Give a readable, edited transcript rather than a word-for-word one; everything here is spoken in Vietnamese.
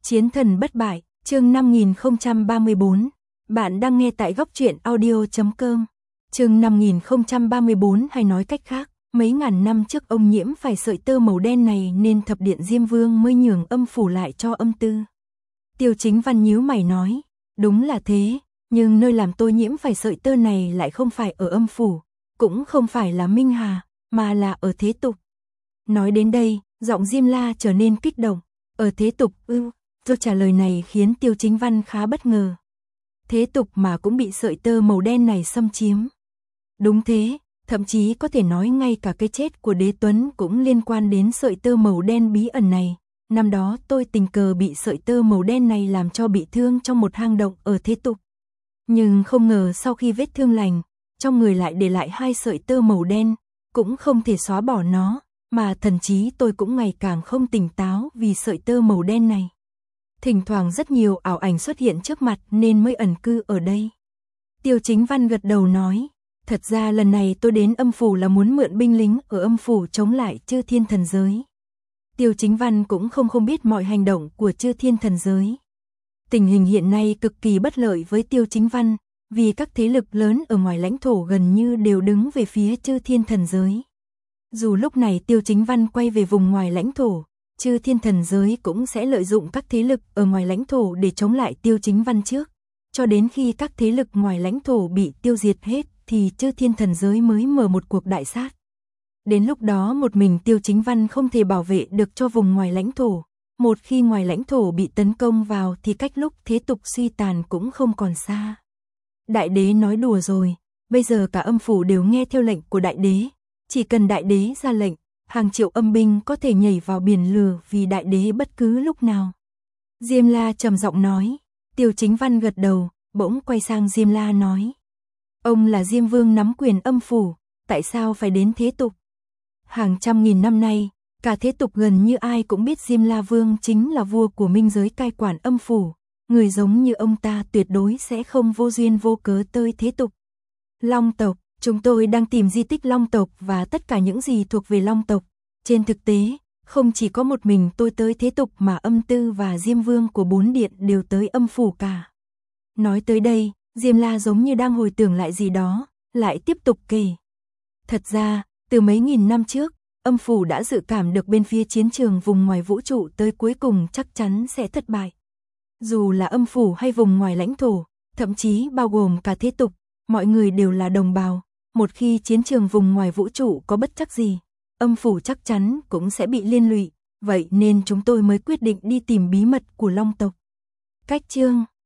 Chiến thần bất bại, chương 5034. Bạn đang nghe tại góc truyện audio.com. Chương 5034, hay nói cách khác, mấy ngàn năm trước ông nhiễm phải sợi tơ màu đen này nên thập điện Diêm Vương mới nhường âm phủ lại cho âm tư. Tiêu Chính Văn nhíu mày nói, đúng là thế, nhưng nơi làm tôi nhiễm phải sợi tơ này lại không phải ở âm phủ, cũng không phải là Minh Hà, mà là ở thế tục. Nói đến đây, giọng Diêm La trở nên kích động. Ở thế tục câu trả lời này khiến Tiêu Chính Văn khá bất ngờ. Thế tục mà cũng bị sợi tơ màu đen này xâm chiếm. Đúng thế, thậm chí có thể nói ngay cả cái chết của Đế Tuấn cũng liên quan đến sợi tơ màu đen bí ẩn này. Năm đó tôi tình cờ bị sợi tơ màu đen này làm cho bị thương trong một hang động ở thế tục. Nhưng không ngờ sau khi vết thương lành, trong người lại để lại 2 sợi tơ màu đen, cũng không thể xóa bỏ nó, mà thậm chí tôi cũng ngày càng không tỉnh táo vì sợi tơ màu đen này. Thỉnh thoảng rất nhiều ảo ảnh xuất hiện trước mặt nên mới ẩn cư ở đây. Tiêu Chính Văn gật đầu nói, thật ra lần này tôi đến âm phủ là muốn mượn binh lính ở âm phủ chống lại Chư Thiên Thần Giới. Tiêu Chính Văn cũng không biết mọi hành động của Chư Thiên Thần Giới. Tình hình hiện nay cực kỳ bất lợi với Tiêu Chính Văn, vì các thế lực lớn ở ngoài lãnh thổ gần như đều đứng về phía Chư Thiên Thần Giới. Dù lúc này Tiêu Chính Văn quay về vùng ngoài lãnh thổ, Chư Thiên Thần Giới cũng sẽ lợi dụng các thế lực ở ngoài lãnh thổ để chống lại Tiêu Chính Văn trước. Cho đến khi các thế lực ngoài lãnh thổ bị tiêu diệt hết thì Chư Thiên Thần Giới mới mở một cuộc đại sát. Đến lúc đó một mình Tiêu Chính Văn không thể bảo vệ được cho vùng ngoài lãnh thổ. Một khi ngoài lãnh thổ bị tấn công vào thì cách lúc thế tục suy tàn cũng không còn xa. Đại đế nói đùa rồi, bây giờ cả âm phủ đều nghe theo lệnh của đại đế. Chỉ cần đại đế ra lệnh, hàng triệu âm binh có thể nhảy vào biển lửa vì đại đế bất cứ lúc nào. Diêm La trầm giọng nói. Tiêu Chính Văn gật đầu, bỗng quay sang Diêm La nói. Ông là Diêm Vương nắm quyền âm phủ, tại sao phải đến thế tục? Hàng trăm nghìn năm nay, cả thế tục gần như ai cũng biết Diêm La Vương chính là vua của minh giới cai quản âm phủ. Người giống như ông ta tuyệt đối sẽ không vô duyên vô cớ tới thế tục. Long tộc, chúng tôi đang tìm di tích Long tộc và tất cả những gì thuộc về Long tộc. Trên thực tế, không chỉ có một mình tôi tới thế tục mà âm tư và Diêm Vương của 4 điện đều tới âm phủ cả. Nói tới đây, Diêm La giống như đang hồi tưởng lại gì đó, lại tiếp tục kể. Thật ra, từ mấy nghìn năm trước, âm phủ đã dự cảm được bên phía chiến trường vùng ngoài vũ trụ tới cuối cùng chắc chắn sẽ thất bại. Dù là âm phủ hay vùng ngoài lãnh thổ, thậm chí bao gồm cả thế tục, mọi người đều là đồng bào. Một khi chiến trường vùng ngoài vũ trụ có bất trắc gì, âm phủ chắc chắn cũng sẽ bị liên lụy. Vậy nên chúng tôi mới quyết định đi tìm bí mật của Long tộc. Cách chương